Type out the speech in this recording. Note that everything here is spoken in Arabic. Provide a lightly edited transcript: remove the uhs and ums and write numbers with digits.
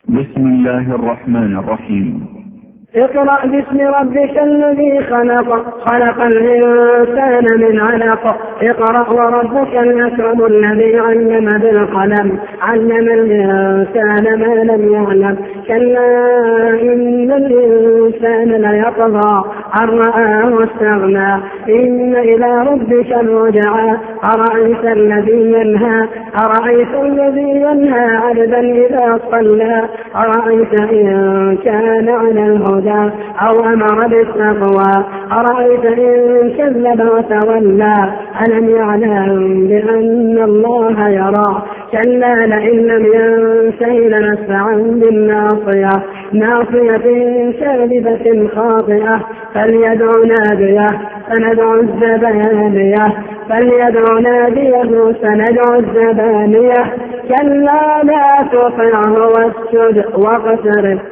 بسم الله الرحمن الرحيم. اقرأ باسم ربك الذي خلق الإنسان من علق. اقرأ وربك الأكرم الذي علم بالقلم علم الإنسان ما لم يعلم. كلا إن الإنسان ليطغى أن رآه واستغنى إن إلى ربك الرجعى. أرأيت الذي ينهى عبدا إذا صلى. أرأيت إن كان على الهدى أو أمر بالتقوى. أرأيت إن كذب وتولى ألم يعلم بأن الله يرى. كلا لئن لم ينته لنسفعا بالناصية ناصية كاذبة خاطئة فليدع ناديه سندع الزبانية. كلا لا تطعه واسجد واقترب.